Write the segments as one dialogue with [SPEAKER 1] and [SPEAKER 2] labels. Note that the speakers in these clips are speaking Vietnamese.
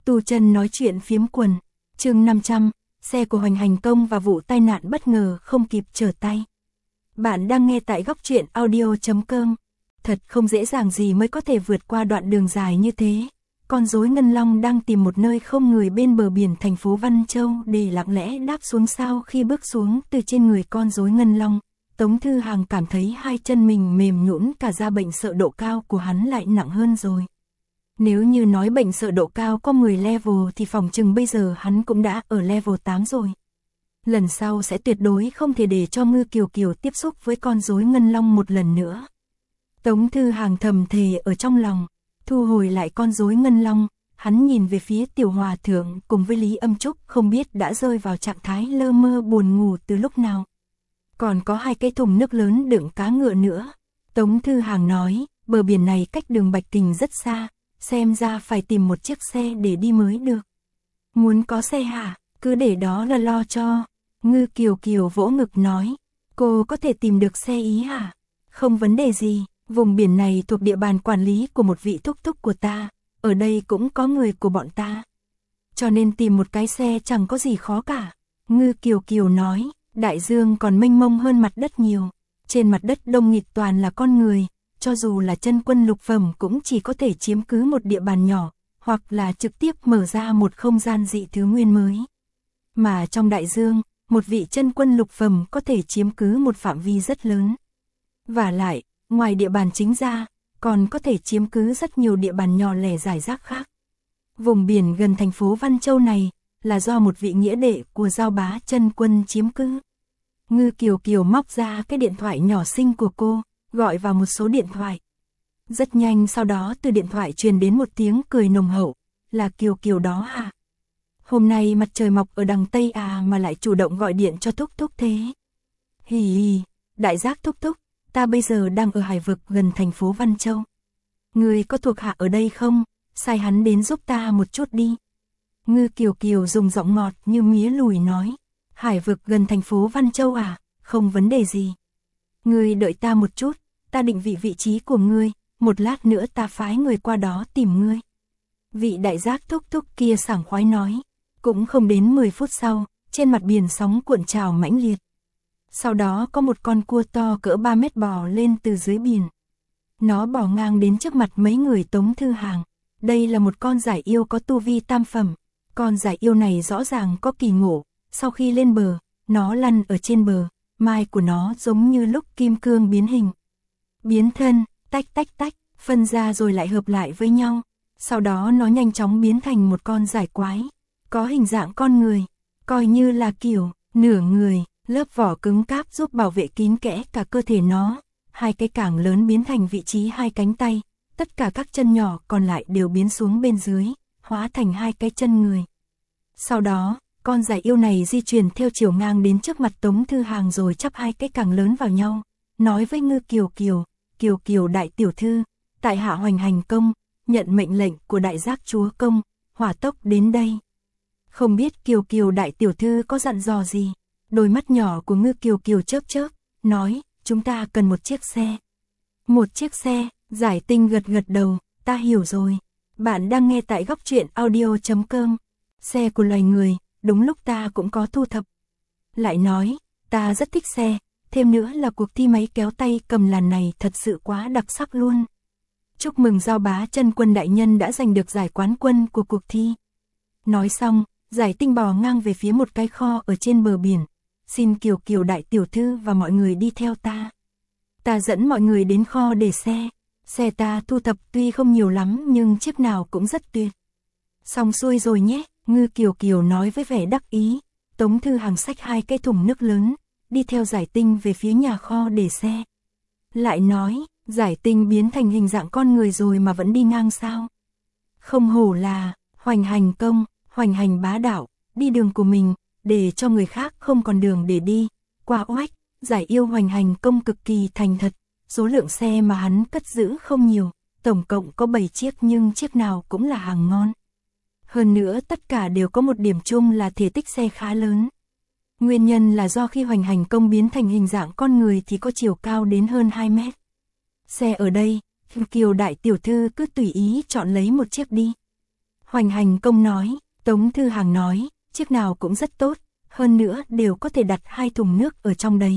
[SPEAKER 1] Tu chân nói chuyện phiếm quần, chương 500, xe của Hoành Hành Công và vụ tai nạn bất ngờ không kịp trở tay. Bạn đang nghe tại góc truyện audio.com. Thật không dễ dàng gì mới có thể vượt qua đoạn đường dài như thế. Con rối Ngân Long đang tìm một nơi không người bên bờ biển thành phố Văn Châu để lặng lẽ đáp xuống. Sau khi bước xuống từ trên người con rối Ngân Long, Tống Thư Hàng cảm thấy hai chân mình mềm nhũn, cả ra. Bệnh sợ độ cao của hắn lại nặng hơn rồi. Nếu như nói bệnh sợ độ cao có 10 level thì phòng chừng bây giờ hắn cũng đã ở level 8 rồi. Lần sau sẽ tuyệt đối không thể để cho Ngư Kiều Kiều tiếp xúc với con rối Ngân Long một lần nữa. Tống Thư Hàng thầm thề ở trong lòng, thu hồi lại con rối Ngân Long, hắn nhìn về phía Tiểu Hòa Thượng cùng với Lý Âm Trúc, không biết đã rơi vào trạng thái lơ mơ buồn ngủ từ lúc nào. Còn có 2 cái thùng nước lớn đựng cá ngựa nữa. Tống Thư Hàng nói, bờ biển này cách đường Bạch Kình rất xa, xem ra phải tìm một chiếc xe để đi mới được. Muốn có xe hả? Cứ để đó là lo cho. Ngư Kiều Kiều vỗ ngực nói, cô có thể tìm được xe ý hả? Không vấn đề gì, vùng biển này thuộc địa bàn quản lý của một vị thúc thúc của ta, ở đây cũng có người của bọn ta. Cho nên tìm một cái xe chẳng có gì khó cả. Ngư Kiều Kiều nói, đại dương còn mênh mông hơn mặt đất nhiều. Trên mặt đất đông nghịt toàn là con người, cho dù là chân quân lục phẩm cũng chỉ có thể chiếm cứ một địa bàn nhỏ, hoặc là trực tiếp mở ra một không gian dị thứ nguyên mới. Mà trong đại dương, một vị chân quân lục phẩm có thể chiếm cứ một phạm vi rất lớn. Vả lại, ngoài địa bàn chính ra, còn có thể chiếm cứ rất nhiều địa bàn nhỏ lẻ rải rác khác. Vùng biển gần thành phố Văn Châu này, là do một vị nghĩa đệ của Giao Bá chân quân chiếm cứ. Ngư Kiều Kiều móc ra cái điện thoại nhỏ xinh của cô, gọi vào một số điện thoại. Rất nhanh sau đó từ điện thoại truyền đến một tiếng cười nồng hậu, là Kiều Kiều đó hả? Hôm nay mặt trời mọc ở đằng Tây à mà lại chủ động gọi điện cho thúc thúc thế. Hì hì, đại giác thúc thúc, ta bây giờ đang ở hải vực gần thành phố Văn Châu. Người có thuộc hạ ở đây không? Sai hắn đến giúp ta một chút đi. Ngư Kiều Kiều dùng giọng ngọt như mía lùi nói, hải vực gần thành phố Văn Châu à? Không vấn đề gì. Ngươi đợi ta một chút, ta định vị trí của ngươi, một lát nữa ta phái người qua đó tìm ngươi. Vị đại giác thúc thúc kia sảng khoái nói. Cũng không đến 10 phút sau, trên mặt biển sóng cuộn trào mãnh liệt. Sau đó có một con cua to cỡ 3 mét bò lên từ dưới biển. Nó bò ngang đến trước mặt mấy người Tống Thư Hàng. Đây là một con giải yêu có tu vi tam phẩm. Con giải yêu này rõ ràng có kỳ ngộ. Sau khi lên bờ, nó lăn ở trên bờ. Mai của nó giống như lúc kim cương biến hình. Biến thân, tách tách tách, phân ra rồi lại hợp lại với nhau. Sau đó nó nhanh chóng biến thành một con giải quái. Có hình dạng con người, coi như là kiểu, nửa người, lớp vỏ cứng cáp giúp bảo vệ kín kẽ cả cơ thể nó. 2 cái cẳng lớn biến thành vị trí 2 cánh tay, tất cả các chân nhỏ còn lại đều biến xuống bên dưới, hóa thành 2 cái chân người. Sau đó, con giải yêu này di chuyển theo chiều ngang đến trước mặt Tống Thư Hàng rồi chắp 2 cái cẳng lớn vào nhau, nói với Ngư Kiều Kiều, Kiều Kiều đại tiểu thư, tại hạ Hoành Hành Công, nhận mệnh lệnh của đại giác chúa công, hỏa tốc đến đây. Không biết Kiều Kiều đại tiểu thư có dặn dò gì? Đôi mắt nhỏ của Ngư Kiều Kiều chớp chớp, nói, chúng ta cần một chiếc xe. Một chiếc xe, Giải Tinh gật gật đầu, ta hiểu rồi. Bạn đang nghe tại góc truyện audio.com. Xe của loài người, đúng lúc ta cũng có thu thập. Lại nói, ta rất thích xe, thêm nữa là cuộc thi máy kéo tay cầm làn này thật sự quá đặc sắc luôn. Chúc mừng Giao Bá chân quân đại nhân đã giành được giải quán quân của cuộc thi. Nói xong, Giải Tinh bò ngang về phía một cái kho ở trên bờ biển. Xin Kiều Kiều đại tiểu thư và mọi người đi theo ta. Ta dẫn mọi người đến kho để xe. Xe ta thu thập tuy không nhiều lắm nhưng chiếc nào cũng rất tuyệt. Xong xuôi rồi nhé, Ngư Kiều Kiều nói với vẻ đắc ý. Tống Thư Hàng xách 2 cái thùng nước lớn, đi theo Giải Tinh về phía nhà kho để xe. Lại nói, Giải Tinh biến thành hình dạng con người rồi mà vẫn đi ngang sao? Không hổ là Hoành Hành Công, hoành hành bá đạo, đi đường của mình, để cho người khác không còn đường để đi. Qua oách, giải yêu Hoành Hành Công cực kỳ thành thật, số lượng xe mà hắn cất giữ không nhiều, tổng cộng có 7 chiếc nhưng chiếc nào cũng là hàng ngon. Hơn nữa tất cả đều có một điểm chung là thể tích xe khá lớn. Nguyên nhân là do khi Hoành Hành Công biến thành hình dạng con người thì có chiều cao đến hơn 2 mét. Xe ở đây, Kiều đại tiểu thư cứ tùy ý chọn lấy một chiếc đi. Hoành Hành Công nói. Tống Thư Hàng nói, chiếc nào cũng rất tốt, hơn nữa đều có thể đặt 2 thùng nước ở trong đấy.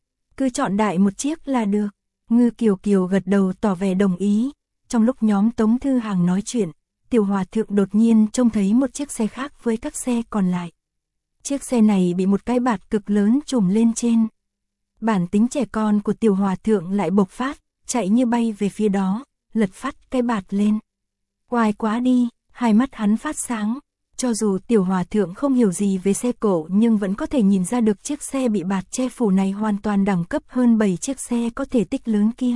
[SPEAKER 1] Cứ chọn đại một chiếc là được. Ngư Kiều Kiều gật đầu tỏ vẻ đồng ý. Trong lúc nhóm Tống Thư Hàng nói chuyện, Tiểu Hòa Thượng đột nhiên trông thấy một chiếc xe khác với các xe còn lại. Chiếc xe này bị một cái bạt cực lớn trùm lên trên. Bản tính trẻ con của Tiểu Hòa Thượng lại bộc phát, chạy như bay về phía đó, lật phát cái bạt lên. Oai quá đi, hai mắt hắn phát sáng. Cho dù Tiểu Hòa Thượng không hiểu gì về xe cổ nhưng vẫn có thể nhìn ra được chiếc xe bị bạt che phủ này hoàn toàn đẳng cấp hơn 7 chiếc xe có thể tích lớn kia.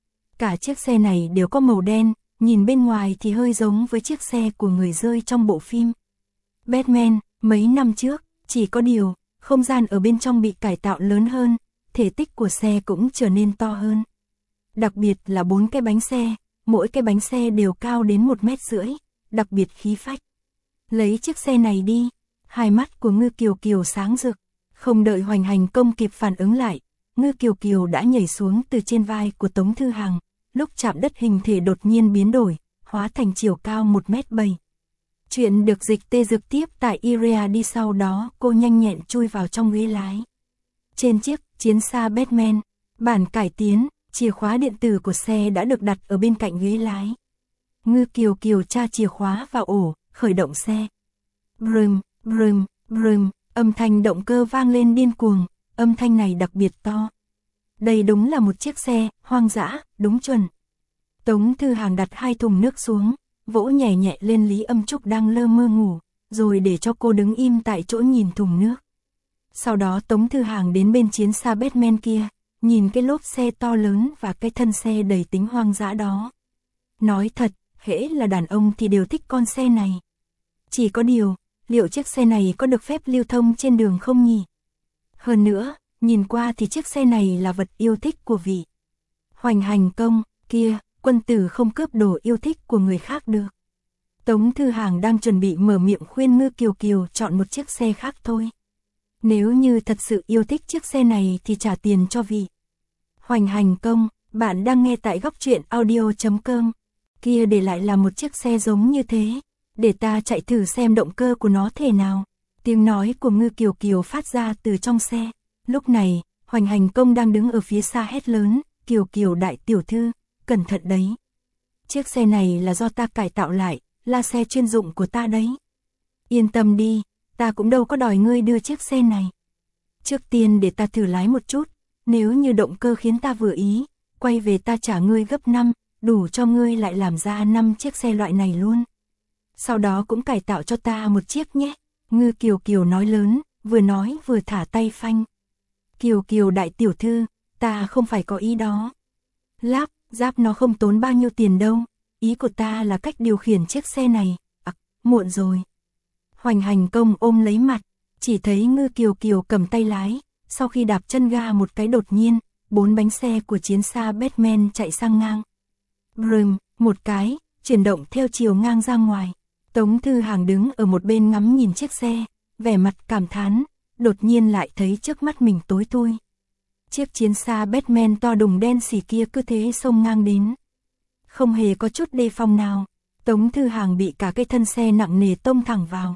[SPEAKER 1] Cả chiếc xe này đều có màu đen, nhìn bên ngoài thì hơi giống với chiếc xe của người rơi trong bộ phim Batman mấy năm trước, chỉ có điều, không gian ở bên trong bị cải tạo lớn hơn, thể tích của xe cũng trở nên to hơn. Đặc biệt là 4 cái bánh xe, mỗi cái bánh xe đều cao đến 1,5 mét, đặc biệt khí phách. Lấy chiếc xe này đi, hai mắt của Ngư Kiều Kiều sáng rực, không đợi Hoành Hành Công kịp phản ứng lại, Ngư Kiều Kiều đã nhảy xuống từ trên vai của Tống Thư Hàng, lúc chạm đất hình thể đột nhiên biến đổi, hóa thành chiều cao 1,7 m. Chuyện được dịch tê dược tiếp tại Irea đi, sau đó cô nhanh nhẹn chui vào trong ghế lái. Trên chiếc chiến xa Batman, bản cải tiến, chìa khóa điện tử của xe đã được đặt ở bên cạnh ghế lái. Ngư Kiều Kiều tra chìa khóa vào ổ, khởi động xe. Brum, brum, brum, âm thanh động cơ vang lên điên cuồng, âm thanh này đặc biệt to. Đây đúng là một chiếc xe hoang dã, đúng chuẩn. Tống Thư Hàng đặt 2 thùng nước xuống, vỗ nhẹ nhẹ lên Lý Âm Trúc đang lơ mơ ngủ, rồi để cho cô đứng im tại chỗ nhìn thùng nước. Sau đó Tống Thư Hàng đến bên chiến xa Batman kia, nhìn cái lốp xe to lớn và cái thân xe đầy tính hoang dã đó. Nói thật, hễ là đàn ông thì đều thích con xe này. Chỉ có điều, liệu chiếc xe này có được phép lưu thông trên đường không nhỉ? Hơn nữa, nhìn qua thì chiếc xe này là vật yêu thích của vị Hoành Hành Công kia, quân tử không cướp đồ yêu thích của người khác được. Tống Thư Hàng đang chuẩn bị mở miệng khuyên Ngư Kiều Kiều chọn một chiếc xe khác thôi. Nếu như thật sự yêu thích chiếc xe này thì trả tiền cho vị Hoành Hành Công. Bạn đang nghe tại góc truyện audio.com. Kia để lại là một chiếc xe giống như thế, để ta chạy thử xem động cơ của nó thế nào. Tiếng nói của Ngư Kiều Kiều phát ra từ trong xe. Lúc này, Hoành Hành Công đang đứng ở phía xa hét lớn, Kiều Kiều đại tiểu thư, cẩn thận đấy. Chiếc xe này là do ta cải tạo lại, là xe chuyên dụng của ta đấy. Yên tâm đi, ta cũng đâu có đòi ngươi đưa chiếc xe này. Trước tiên để ta thử lái một chút, nếu như động cơ khiến ta vừa ý, quay về ta trả ngươi gấp 5, đủ cho ngươi lại làm ra 5 chiếc xe loại này luôn. Sau đó cũng cải tạo cho ta một chiếc nhé. Ngư Kiều Kiều nói lớn, vừa nói vừa thả tay phanh. Kiều Kiều đại tiểu thư, ta không phải có ý đó. Lắp ráp nó không tốn bao nhiêu tiền đâu, ý của ta là cách điều khiển chiếc xe này. Muộn rồi. Hoành Hành Công ôm lấy mặt, chỉ thấy Ngư Kiều Kiều cầm tay lái, sau khi đạp chân ga một cái đột nhiên, 4 bánh xe của chiến xa Batman chạy sang ngang. Brum, một cái, chuyển động theo chiều ngang ra ngoài. Tống Thư Hàng đứng ở một bên ngắm nhìn chiếc xe, vẻ mặt cảm thán, đột nhiên lại thấy trước mắt mình tối thui. Chiếc chiến xa Batman to đùng đen xỉ kia cứ thế xông ngang đến. Không hề có chút đề phòng nào, Tống Thư Hàng bị cả cái thân xe nặng nề tông thẳng vào.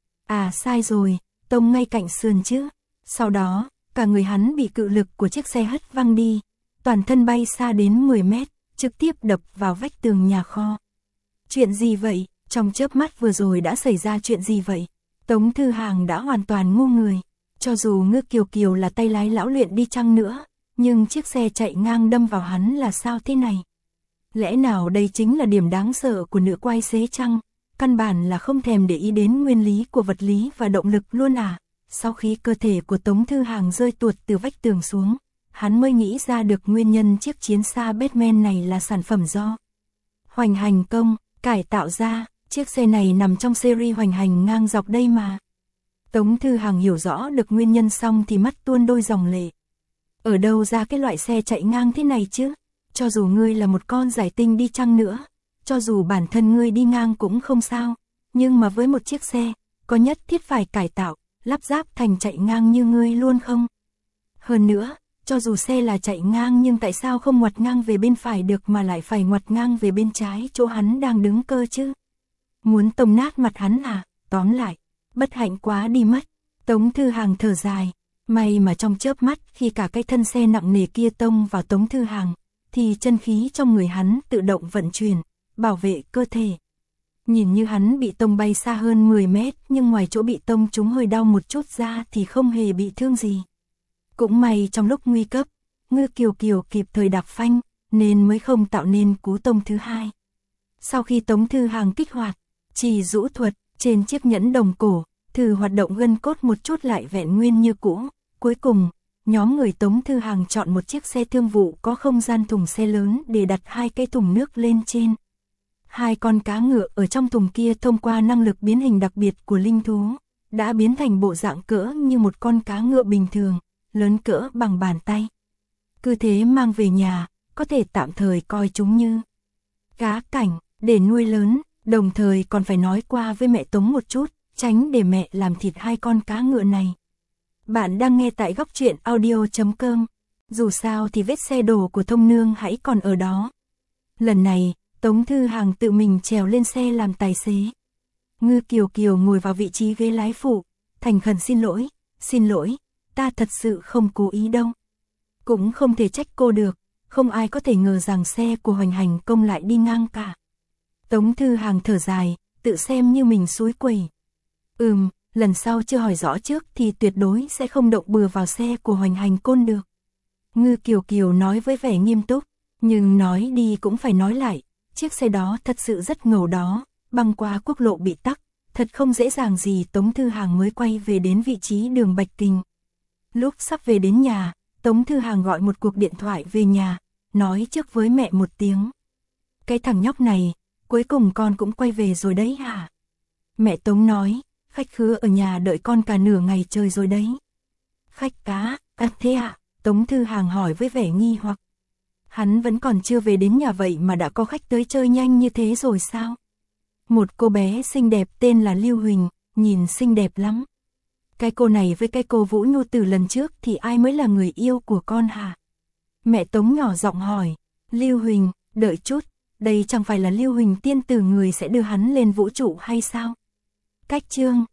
[SPEAKER 1] À sai rồi, tông ngay cạnh sườn chứ. Sau đó, cả người hắn bị cự lực của chiếc xe hất văng đi, toàn thân bay xa đến 10 mét, trực tiếp đập vào vách tường nhà kho. Chuyện gì vậy? Trong chớp mắt vừa rồi đã xảy ra chuyện gì vậy? Tống Thư Hàng đã hoàn toàn ngu người. Cho dù Ngư Kiều Kiều là tay lái lão luyện đi chăng nữa, nhưng chiếc xe chạy ngang đâm vào hắn là sao thế này? Lẽ nào đây chính là điểm đáng sợ của nữ quái xế chăng? Căn bản là không thèm để ý đến nguyên lý của vật lý và động lực luôn à? Sau khi cơ thể của Tống Thư Hàng rơi tuột từ vách tường xuống, hắn mới nghĩ ra được nguyên nhân chiếc chiến xa Batman này là sản phẩm do Hoành Hành Công cải tạo ra. Chiếc xe này nằm trong series hoành hành ngang dọc đây mà. Tống Thư Hàng hiểu rõ được nguyên nhân xong thì mắt tuôn đôi dòng lệ. Ở đâu ra cái loại xe chạy ngang thế này chứ? Cho dù ngươi là một con giải tinh đi chăng nữa, cho dù bản thân ngươi đi ngang cũng không sao, nhưng mà với một chiếc xe, có nhất thiết phải cải tạo, lắp ráp thành chạy ngang như ngươi luôn không? Hơn nữa, cho dù xe là chạy ngang nhưng tại sao không ngoặt ngang về bên phải được mà lại phải ngoặt ngang về bên trái chỗ hắn đang đứng cơ chứ? Muốn tông nát mặt hắn à, tóm lại, bất hạnh quá đi mất. Tống Thư Hàng thở dài, may mà trong chớp mắt khi cả cái thân xe nặng nề kia tông vào Tống Thư Hàng, thì chân khí trong người hắn tự động vận chuyển, bảo vệ cơ thể. Nhìn như hắn bị tông bay xa hơn 10 mét, nhưng ngoài chỗ bị tông trúng hơi đau một chút ra thì không hề bị thương gì. Cũng may trong lúc nguy cấp, Ngư Kiều Kiều kịp thời đạp phanh, nên mới không tạo nên cú tông thứ hai. Sau khi Tống Thư Hàng kích hoạt Trì Dũ thuật trên chiếc nhẫn đồng cổ, thử hoạt động gân cốt một chút lại vẹn nguyên như cũ. Cuối cùng, nhóm người Tống Thư Hàng chọn một chiếc xe thương vụ có không gian thùng xe lớn để đặt 2 cái thùng nước lên trên. 2 con cá ngựa ở trong thùng kia thông qua năng lực biến hình đặc biệt của linh thú, đã biến thành bộ dạng cỡ như một con cá ngựa bình thường, lớn cỡ bằng bàn tay. Cứ thế mang về nhà, có thể tạm thời coi chúng như cá cảnh để nuôi lớn, đồng thời còn phải nói qua với mẹ Tống một chút, tránh để mẹ làm thịt 2 con cá ngựa này. Bạn đang nghe tại góc truyện audio.com. Dù sao thì vết xe đổ của Thông Nương hãy còn ở đó. Lần này, Tống Thư Hàng tự mình trèo lên xe làm tài xế. Ngư Kiều Kiều ngồi vào vị trí ghế lái phụ, thành khẩn xin lỗi, ta thật sự không cố ý đâu. Cũng không thể trách cô được, không ai có thể ngờ rằng xe của Hoành Hành Công lại đi ngang cả. Tống Thư Hàng thở dài, tự xem như mình xúi quẩy. Lần sau chưa hỏi rõ trước thì tuyệt đối sẽ không động bừa vào xe của Hoành Hành Côn được. Ngư Kiều Kiều nói với vẻ nghiêm túc, nhưng nói đi cũng phải nói lại, chiếc xe đó thật sự rất ngầu đó, băng qua quốc lộ bị tắc, thật không dễ dàng gì. Tống Thư Hàng mới quay về đến vị trí đường Bạch Kình. Lúc sắp về đến nhà, Tống Thư Hàng gọi một cuộc điện thoại về nhà, nói trước với mẹ một tiếng. Cái thằng nhóc này, cuối cùng con cũng quay về rồi đấy hả? Mẹ Tống nói, khách khứa ở nhà đợi con cả nửa ngày trời rồi đấy. Khách cá, thế ạ? Tống Thư Hàng hỏi với vẻ nghi hoặc. Hắn vẫn còn chưa về đến nhà vậy mà đã có khách tới chơi nhanh như thế rồi sao? Một cô bé xinh đẹp tên là Lưu Huỳnh, nhìn xinh đẹp lắm. Cái cô này với cái cô Vũ Nhu từ lần trước thì ai mới là người yêu của con hả? Mẹ Tống nhỏ giọng hỏi. Lưu Huỳnh, đợi chút, đây chẳng phải là Lưu Huỳnh tiên tử người sẽ đưa hắn lên vũ trụ hay sao? Cách chương